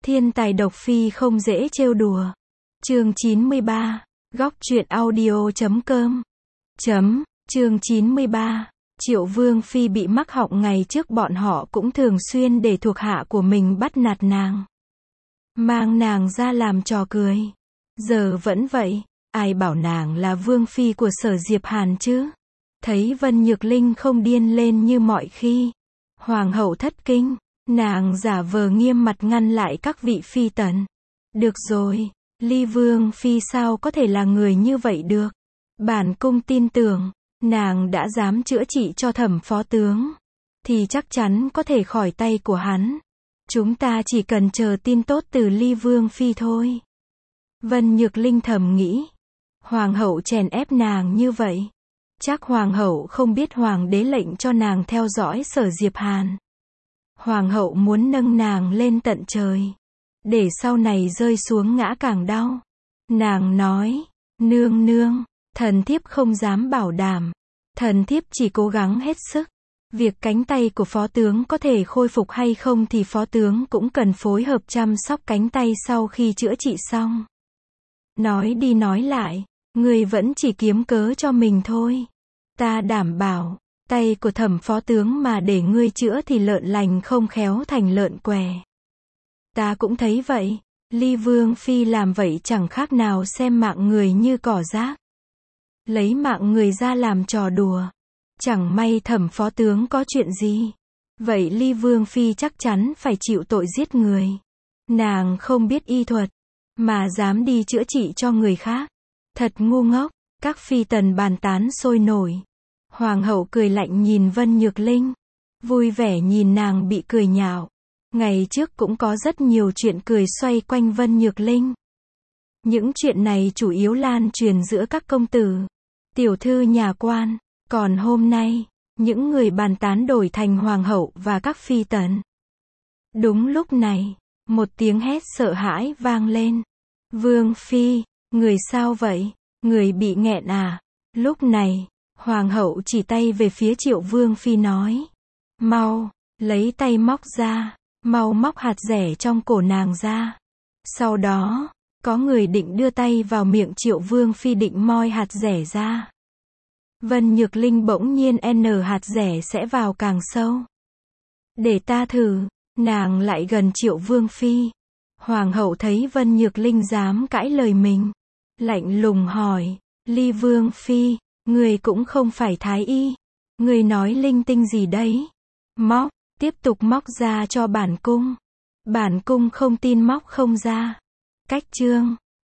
Thiên tài độc phi không dễ trêu đùa. Chương 93. Góc truyện audio.com. Chương 93. Triệu Vương Phi bị mắc họng, ngày trước bọn họ cũng thường xuyên để thuộc hạ của mình bắt nạt nàng, mang nàng ra làm trò cười. Giờ vẫn vậy, ai bảo nàng là Vương Phi của Sở Diệp Hàn chứ? Thấy Vân Nhược Linh không điên lên như mọi khi, Hoàng hậu thất kinh, nàng giả vờ nghiêm mặt ngăn lại các vị phi tần. Được rồi, Ly Vương Phi sao có thể là người như vậy được? Bản cung tin tưởng, nàng đã dám chữa trị cho Thẩm phó tướng, thì chắc chắn có thể khỏi tay của hắn. Chúng ta chỉ cần chờ tin tốt từ Ly Vương Phi thôi. Vân Nhược Linh thầm nghĩ, Hoàng hậu chèn ép nàng như vậy, chắc Hoàng hậu không biết Hoàng đế lệnh cho nàng theo dõi Sở Diệp Hàn. Hoàng hậu muốn nâng nàng lên tận trời, để sau này rơi xuống ngã càng đau. Nàng nói, nương nương, thần thiếp không dám bảo đảm, thần thiếp chỉ cố gắng hết sức. Việc cánh tay của phó tướng có thể khôi phục hay không thì phó tướng cũng cần phối hợp chăm sóc cánh tay sau khi chữa trị xong. Nói đi nói lại, người vẫn chỉ kiếm cớ cho mình thôi. Ta đảm bảo, tay của Thẩm phó tướng mà để ngươi chữa thì lợn lành không khéo thành lợn què. Ta cũng thấy vậy, Ly Vương Phi làm vậy chẳng khác nào xem mạng người như cỏ rác, lấy mạng người ra làm trò đùa. Chẳng may Thẩm phó tướng có chuyện gì, vậy Ly Vương Phi chắc chắn phải chịu tội giết người. Nàng không biết y thuật, mà dám đi chữa trị cho người khác. Thật ngu ngốc. Các phi tần bàn tán sôi nổi. Hoàng hậu cười lạnh nhìn Vân Nhược Linh, vui vẻ nhìn nàng bị cười nhạo. Ngày trước cũng có rất nhiều chuyện cười xoay quanh Vân Nhược Linh. Những chuyện này chủ yếu lan truyền giữa các công tử, tiểu thư nhà quan. Còn hôm nay, những người bàn tán đổi thành hoàng hậu và các phi tần. Đúng lúc này, một tiếng hét sợ hãi vang lên. Vương Phi, người sao vậy? Người bị nghẹn à? Lúc này, hoàng hậu chỉ tay về phía Triệu Vương Phi nói, mau, lấy tay móc ra, mau móc hạt dẻ trong cổ nàng ra. Sau đó, có người định đưa tay vào miệng Triệu Vương Phi định moi hạt dẻ ra. Vân Nhược Linh bỗng nhiên hạt dẻ sẽ vào càng sâu. Để ta thử. Nàng lại gần Triệu Vương Phi. Hoàng hậu thấy Vân Nhược Linh dám cãi lời mình, lạnh lùng hỏi, Ly Vương Phi, người cũng không phải thái y, người nói linh tinh gì đấy? Móc, tiếp tục móc ra cho bản cung. Bản cung không tin móc không ra. Cách chương.